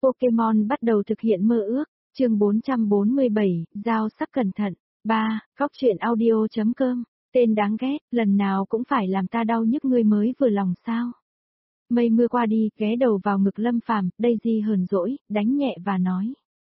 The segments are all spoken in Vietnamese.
Pokemon bắt đầu thực hiện mơ ước, chương 447, giao sắc cẩn thận. 3. Góc truyện audio.com, tên đáng ghét, lần nào cũng phải làm ta đau nhức ngươi mới vừa lòng sao. Mây mưa qua đi, ghé đầu vào ngực Lâm Phàm, Daisy hờn dỗi, đánh nhẹ và nói.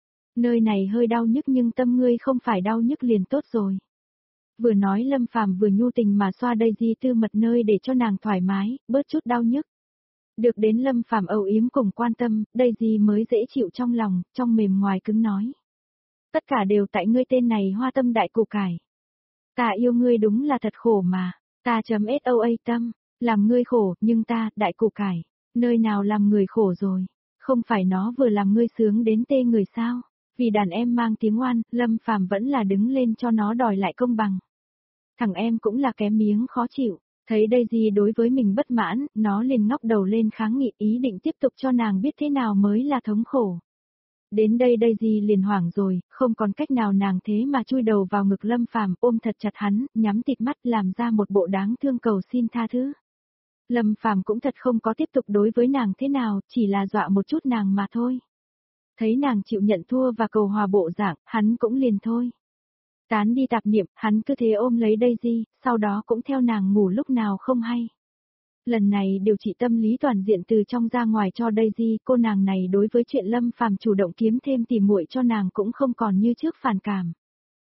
Nơi này hơi đau nhức nhưng tâm ngươi không phải đau nhức liền tốt rồi. Vừa nói Lâm Phàm vừa nhu tình mà xoa Daisy tư mật nơi để cho nàng thoải mái, bớt chút đau nhức. Được đến Lâm Phàm âu yếm cùng quan tâm, Daisy mới dễ chịu trong lòng, trong mềm ngoài cứng nói. Tất cả đều tại ngươi tên này hoa tâm đại củ cải. Ta yêu ngươi đúng là thật khổ mà, ta SOA tâm, làm ngươi khổ, nhưng ta, đại củ cải, nơi nào làm người khổ rồi, không phải nó vừa làm ngươi sướng đến tê người sao, vì đàn em mang tiếng oan, Lâm Phàm vẫn là đứng lên cho nó đòi lại công bằng. Thằng em cũng là kém miếng khó chịu. Thấy Daisy đối với mình bất mãn, nó liền ngóc đầu lên kháng nghị ý định tiếp tục cho nàng biết thế nào mới là thống khổ. Đến đây Daisy liền hoảng rồi, không còn cách nào nàng thế mà chui đầu vào ngực Lâm Phàm ôm thật chặt hắn, nhắm tịt mắt làm ra một bộ đáng thương cầu xin tha thứ. Lâm Phàm cũng thật không có tiếp tục đối với nàng thế nào, chỉ là dọa một chút nàng mà thôi. Thấy nàng chịu nhận thua và cầu hòa bộ dạng, hắn cũng liền thôi. Tán đi tạp niệm, hắn cứ thế ôm lấy Daisy, sau đó cũng theo nàng ngủ lúc nào không hay. Lần này điều trị tâm lý toàn diện từ trong ra ngoài cho Daisy, cô nàng này đối với chuyện Lâm Phàm chủ động kiếm thêm tỉ muội cho nàng cũng không còn như trước phản cảm.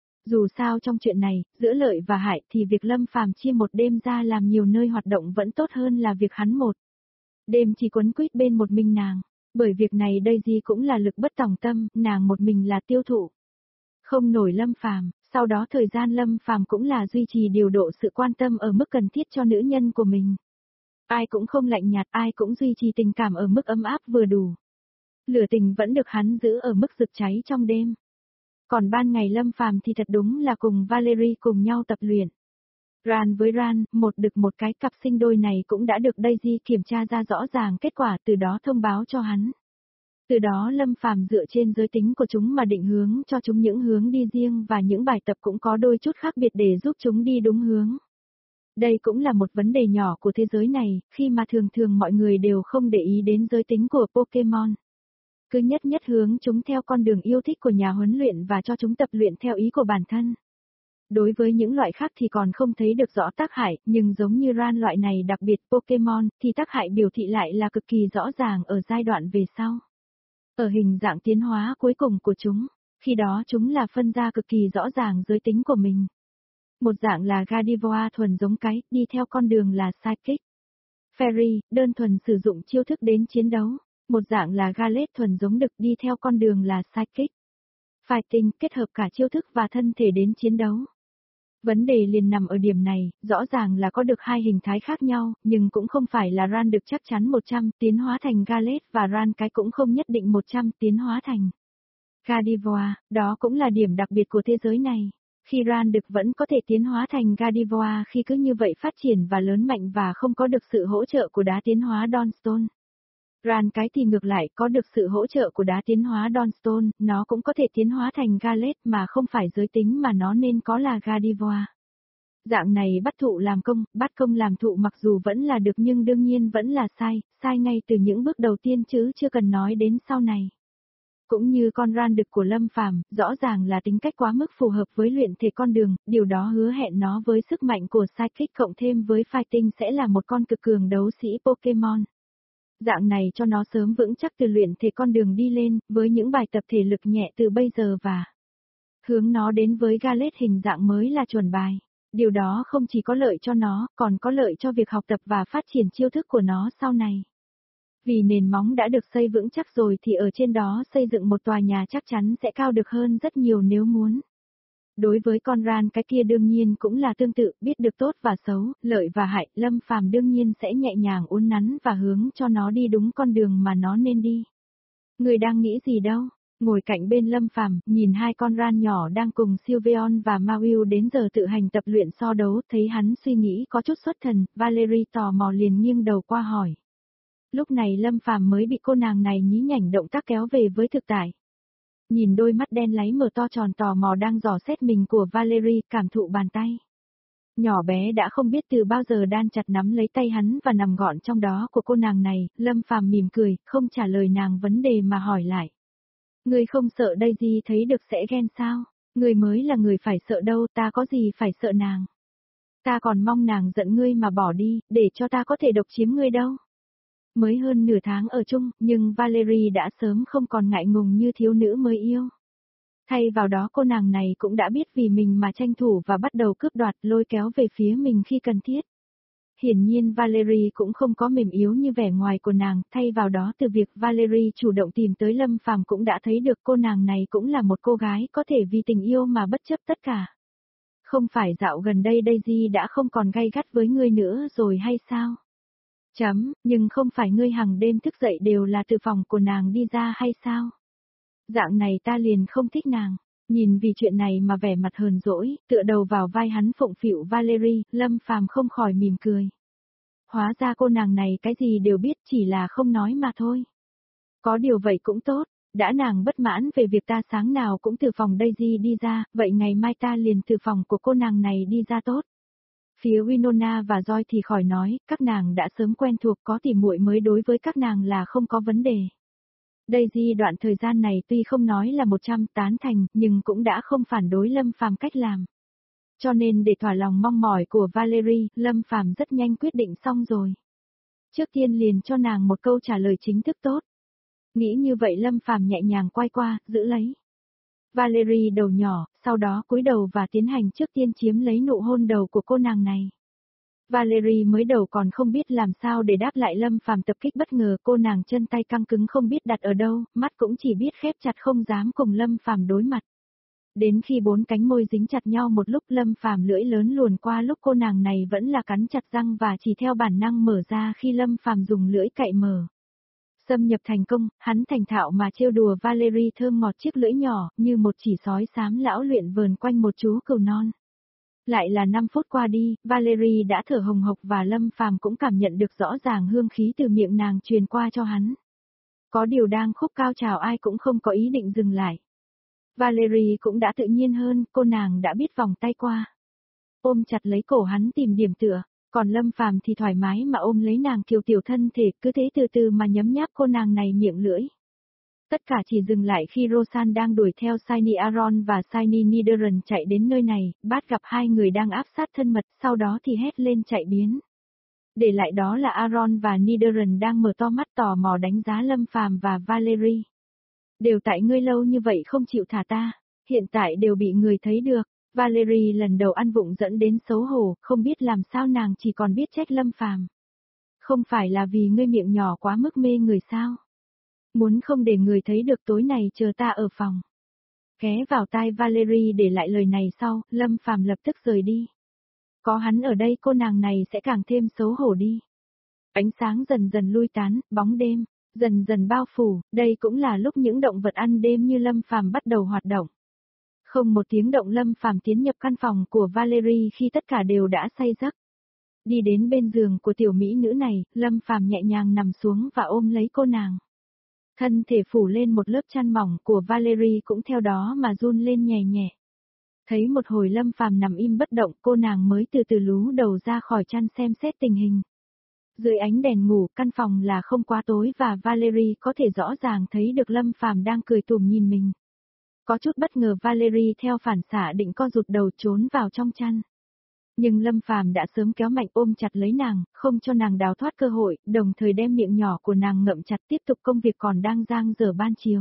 Dù sao trong chuyện này, giữa lợi và hại thì việc Lâm Phàm chia một đêm ra làm nhiều nơi hoạt động vẫn tốt hơn là việc hắn một đêm chỉ quấn quýt bên một mình nàng. Bởi việc này Daisy cũng là lực bất tòng tâm, nàng một mình là tiêu thụ. Không nổi Lâm Phàm. Sau đó thời gian Lâm Phàm cũng là duy trì điều độ sự quan tâm ở mức cần thiết cho nữ nhân của mình. Ai cũng không lạnh nhạt, ai cũng duy trì tình cảm ở mức ấm áp vừa đủ. Lửa tình vẫn được hắn giữ ở mức rực cháy trong đêm. Còn ban ngày Lâm Phàm thì thật đúng là cùng Valerie cùng nhau tập luyện. Ran với Ran, một đực một cái cặp sinh đôi này cũng đã được Daisy kiểm tra ra rõ ràng kết quả từ đó thông báo cho hắn. Từ đó Lâm Phàm dựa trên giới tính của chúng mà định hướng cho chúng những hướng đi riêng và những bài tập cũng có đôi chút khác biệt để giúp chúng đi đúng hướng. Đây cũng là một vấn đề nhỏ của thế giới này, khi mà thường thường mọi người đều không để ý đến giới tính của Pokemon. Cứ nhất hướng chúng theo con đường yêu thích của nhà huấn luyện và cho chúng tập luyện theo ý của bản thân. Đối với những loại khác thì còn không thấy được rõ tác hại, nhưng giống như Ran loại này đặc biệt Pokemon thì tác hại biểu thị lại là cực kỳ rõ ràng ở giai đoạn về sau. Ở hình dạng tiến hóa cuối cùng của chúng, khi đó chúng là phân ra cực kỳ rõ ràng giới tính của mình. Một dạng là Gardevoir thuần giống cái, đi theo con đường là Psychic. Fairy, đơn thuần sử dụng chiêu thức đến chiến đấu. Một dạng là Gallet thuần giống đực, đi theo con đường là Psychic. Fighting, kết hợp cả chiêu thức và thân thể đến chiến đấu. Vấn đề liền nằm ở điểm này, rõ ràng là có được hai hình thái khác nhau, nhưng cũng không phải là Ran được chắc chắn 100 tiến hóa thành Gallet và Ran cái cũng không nhất định 100 tiến hóa thành Gardevoir, đó cũng là điểm đặc biệt của thế giới này. Khi Ran được vẫn có thể tiến hóa thành Gardevoir khi cứ như vậy phát triển và lớn mạnh và không có được sự hỗ trợ của đá tiến hóa Dawnstone. Ran cái thì ngược lại có được sự hỗ trợ của đá tiến hóa Dawnstone, nó cũng có thể tiến hóa thành Gallet mà không phải giới tính mà nó nên có là Gardevoir. Dạng này bắt thụ làm công, bắt công làm thụ mặc dù vẫn là được nhưng đương nhiên vẫn là sai ngay từ những bước đầu tiên chứ chưa cần nói đến sau này. Cũng như con Ran đực của Lâm Phàm, rõ ràng là tính cách quá mức phù hợp với luyện thể con đường, điều đó hứa hẹn nó với sức mạnh của Psychic cộng thêm với Fighting sẽ là một con cực cường đấu sĩ Pokemon. Dạng này cho nó sớm vững chắc từ luyện thể con đường đi lên, với những bài tập thể lực nhẹ từ bây giờ và hướng nó đến với Gallet hình dạng mới là chuẩn bài. Điều đó không chỉ có lợi cho nó, còn có lợi cho việc học tập và phát triển chiêu thức của nó sau này. Vì nền móng đã được xây vững chắc rồi thì ở trên đó xây dựng một tòa nhà chắc chắn sẽ cao được hơn rất nhiều nếu muốn. Đối với con Ran cái kia đương nhiên cũng là tương tự, biết được tốt và xấu, lợi và hại, Lâm Phàm đương nhiên sẽ nhẹ nhàng uốn nắn và hướng cho nó đi đúng con đường mà nó nên đi. Người đang nghĩ gì đâu? Ngồi cạnh bên Lâm Phàm, nhìn hai con Ran nhỏ đang cùng Sylveon và Mawile đến giờ tự hành tập luyện so đấu, thấy hắn suy nghĩ có chút xuất thần, Valerie tò mò liền nghiêng đầu qua hỏi. Lúc này Lâm Phàm mới bị cô nàng này nhí nhảnh động tác kéo về với thực tại. Nhìn đôi mắt đen láy mở to tròn tò mò đang dò xét mình của Valerie, cảm thụ bàn tay Nhỏ bé đã không biết từ bao giờ đan chặt nắm lấy tay hắn và nằm gọn trong đó của cô nàng này, Lâm Phàm mỉm cười, không trả lời nàng vấn đề mà hỏi lại. Ngươi không sợ Daisy thấy được sẽ ghen sao? Ngươi mới là người phải sợ đâu, ta có gì phải sợ nàng. Ta còn mong nàng giận ngươi mà bỏ đi, để cho ta có thể độc chiếm ngươi đâu. Mới hơn nửa tháng ở chung, nhưng Valerie đã sớm không còn ngại ngùng như thiếu nữ mới yêu. Thay vào đó cô nàng này cũng đã biết vì mình mà tranh thủ và bắt đầu cướp đoạt lôi kéo về phía mình khi cần thiết. Hiển nhiên Valerie cũng không có mềm yếu như vẻ ngoài của nàng, thay vào đó từ việc Valerie chủ động tìm tới Lâm Phàm cũng đã thấy được cô nàng này cũng là một cô gái có thể vì tình yêu mà bất chấp tất cả. Không phải dạo gần đây Daisy đã không còn gay gắt với ngươi nữa rồi hay sao? Nhưng không phải ngươi hàng đêm thức dậy đều là từ phòng của nàng đi ra hay sao? Dạng này ta liền không thích nàng. Nhìn vì chuyện này mà vẻ mặt hờn dỗi, tựa đầu vào vai hắn phụng phịu Valerie, Lâm Phàm không khỏi mỉm cười. Hóa ra cô nàng này cái gì đều biết chỉ là không nói mà thôi. Có điều vậy cũng tốt, đã nàng bất mãn về việc ta sáng nào cũng từ phòng Daisy đi ra, vậy ngày mai ta liền từ phòng của cô nàng này đi ra tốt. Phía Winona và Joy thì khỏi nói, các nàng đã sớm quen thuộc có tỉ muội mới đối với các nàng là không có vấn đề. Daisy đoạn thời gian này tuy không nói là 100 tán thành, nhưng cũng đã không phản đối Lâm Phàm cách làm. Cho nên để thỏa lòng mong mỏi của Valerie, Lâm Phàm rất nhanh quyết định xong rồi. Trước tiên liền cho nàng một câu trả lời chính thức tốt. Nghĩ như vậy Lâm Phàm nhẹ nhàng quay qua, giữ lấy Valerie đầu nhỏ, sau đó cúi đầu và tiến hành trước tiên chiếm lấy nụ hôn đầu của cô nàng này. Valerie mới đầu còn không biết làm sao để đáp lại Lâm Phàm tập kích bất ngờ, cô nàng chân tay căng cứng không biết đặt ở đâu, mắt cũng chỉ biết khép chặt không dám cùng Lâm Phàm đối mặt. Đến khi bốn cánh môi dính chặt nhau một lúc Lâm Phàm lưỡi lớn luồn qua lúc cô nàng này vẫn là cắn chặt răng và chỉ theo bản năng mở ra khi Lâm Phàm dùng lưỡi cạy mở. Xâm nhập thành công, hắn thành thạo mà trêu đùa Valerie thơm ngọt chiếc lưỡi nhỏ, như một chỉ sói xám lão luyện vờn quanh một chú cừu non. Lại là 5 phút qua đi, Valerie đã thở hồng hộc và Lâm Phàm cũng cảm nhận được rõ ràng hương khí từ miệng nàng truyền qua cho hắn. Có điều đang khúc cao trào ai cũng không có ý định dừng lại. Valerie cũng đã tự nhiên hơn, cô nàng đã biết vòng tay qua. Ôm chặt lấy cổ hắn tìm điểm tựa, còn Lâm Phàm thì thoải mái mà ôm lấy nàng kiều tiểu thân thể, cứ thế từ từ mà nhấm nháp cô nàng này miệng lưỡi. Tất cả chỉ dừng lại khi Rosan đang đuổi theo Shiny Aaron và Shiny Nidoran chạy đến nơi này, Bart gặp hai người đang áp sát thân mật, sau đó thì hét lên chạy biến. Để lại đó là Aaron và Nidoran đang mở to mắt tò mò đánh giá Lâm Phàm và Valerie. Đều tại ngươi lâu như vậy không chịu thả ta, hiện tại đều bị người thấy được. Valerie lần đầu ăn vụng dẫn đến xấu hổ, không biết làm sao nàng chỉ còn biết trách Lâm Phàm. Không phải là vì ngươi miệng nhỏ quá mức mê người sao? Muốn không để người thấy được tối này chờ ta ở phòng. Ghé vào tai Valerie để lại lời này sau, Lâm Phàm lập tức rời đi. Có hắn ở đây cô nàng này sẽ càng thêm xấu hổ đi. Ánh sáng dần dần lui tán, bóng đêm dần dần bao phủ, đây cũng là lúc những động vật ăn đêm như Lâm Phàm bắt đầu hoạt động. Không một tiếng động Lâm Phàm tiến nhập căn phòng của Valerie khi tất cả đều đã say giấc. Đi đến bên giường của tiểu mỹ nữ này, Lâm Phàm nhẹ nhàng nằm xuống và ôm lấy cô nàng. Thân thể phủ lên một lớp chăn mỏng của Valerie cũng theo đó mà run lên nhẹ nhẹ. Thấy một hồi Lâm Phàm nằm im bất động, cô nàng mới từ từ lú đầu ra khỏi chăn xem xét tình hình. Dưới ánh đèn ngủ, căn phòng là không quá tối và Valerie có thể rõ ràng thấy được Lâm Phàm đang cười tủm nhìn mình. Có chút bất ngờ Valerie theo phản xạ định co rụt đầu trốn vào trong chăn. Nhưng Lâm Phàm đã sớm kéo mạnh ôm chặt lấy nàng, không cho nàng đào thoát cơ hội, đồng thời đem miệng nhỏ của nàng ngậm chặt tiếp tục công việc còn đang dang dở ban chiều.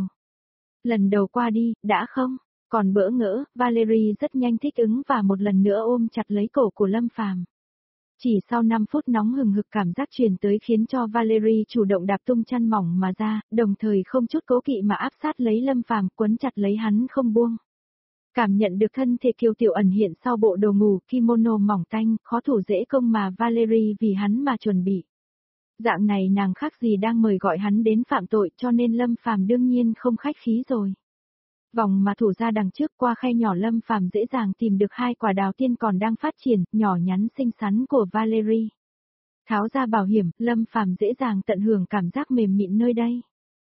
Lần đầu qua đi, đã không? Còn bỡ ngỡ, Valerie rất nhanh thích ứng và một lần nữa ôm chặt lấy cổ của Lâm Phàm. Chỉ sau 5 phút nóng hừng hực cảm giác truyền tới khiến cho Valerie chủ động đạp tung chăn mỏng mà ra, đồng thời không chút cố kỵ mà áp sát lấy Lâm Phàm quấn chặt lấy hắn không buông. Cảm nhận được thân thể kiều tiểu ẩn hiện sau bộ đồ ngủ kimono mỏng tanh, khó thủ dễ công mà Valerie vì hắn mà chuẩn bị. Dạng này nàng khác gì đang mời gọi hắn đến phạm tội cho nên Lâm Phàm đương nhiên không khách khí rồi. Vòng mà thủ ra đằng trước qua khe nhỏ Lâm Phàm dễ dàng tìm được 2 quả đào tiên còn đang phát triển, nhỏ nhắn xinh xắn của Valerie. Tháo ra bảo hiểm, Lâm Phàm dễ dàng tận hưởng cảm giác mềm mịn nơi đây.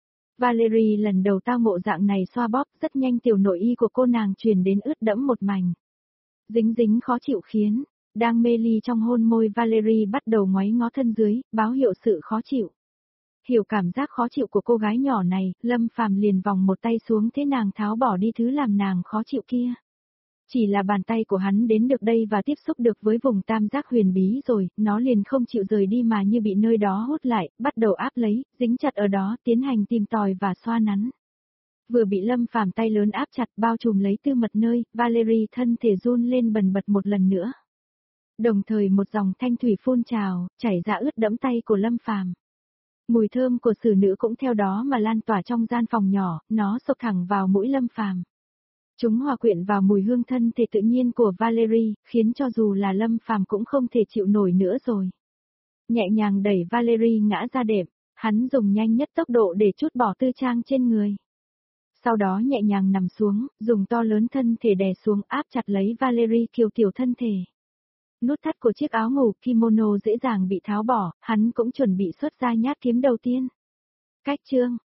Valerie lần đầu tao ngộ dạng này xoa bóp, rất nhanh tiểu nội y của cô nàng truyền đến ướt đẫm một mảnh. Dính dính khó chịu khiến Đang mê ly trong hôn môi Valerie bắt đầu ngoáy ngó thân dưới, báo hiệu sự khó chịu. Hiểu cảm giác khó chịu của cô gái nhỏ này, Lâm Phàm liền vòng một tay xuống thế nàng tháo bỏ đi thứ làm nàng khó chịu kia. Chỉ là bàn tay của hắn đến được đây và tiếp xúc được với vùng tam giác huyền bí rồi, nó liền không chịu rời đi mà như bị nơi đó hút lại, bắt đầu áp lấy, dính chặt ở đó, tiến hành tìm tòi và xoa nắn. Vừa bị Lâm Phàm tay lớn áp chặt bao trùm lấy tư mật nơi, Valerie thân thể run lên bần bật một lần nữa. Đồng thời một dòng thanh thủy phun trào, chảy ra ướt đẫm tay của Lâm Phàm. Mùi thơm của xử nữ cũng theo đó mà lan tỏa trong gian phòng nhỏ, nó xộc thẳng vào mũi Lâm Phàm. Chúng hòa quyện vào mùi hương thân thể tự nhiên của Valerie, khiến cho dù là Lâm Phàm cũng không thể chịu nổi nữa rồi. Nhẹ nhàng đẩy Valerie ngã ra đệm, hắn dùng nhanh nhất tốc độ để trút bỏ tư trang trên người. Sau đó nhẹ nhàng nằm xuống, dùng to lớn thân thể đè xuống áp chặt lấy Valerie kiều tiểu thân thể. Nút thắt của chiếc áo ngủ kimono dễ dàng bị tháo bỏ, hắn cũng chuẩn bị xuất ra nhát kiếm đầu tiên. Cách chương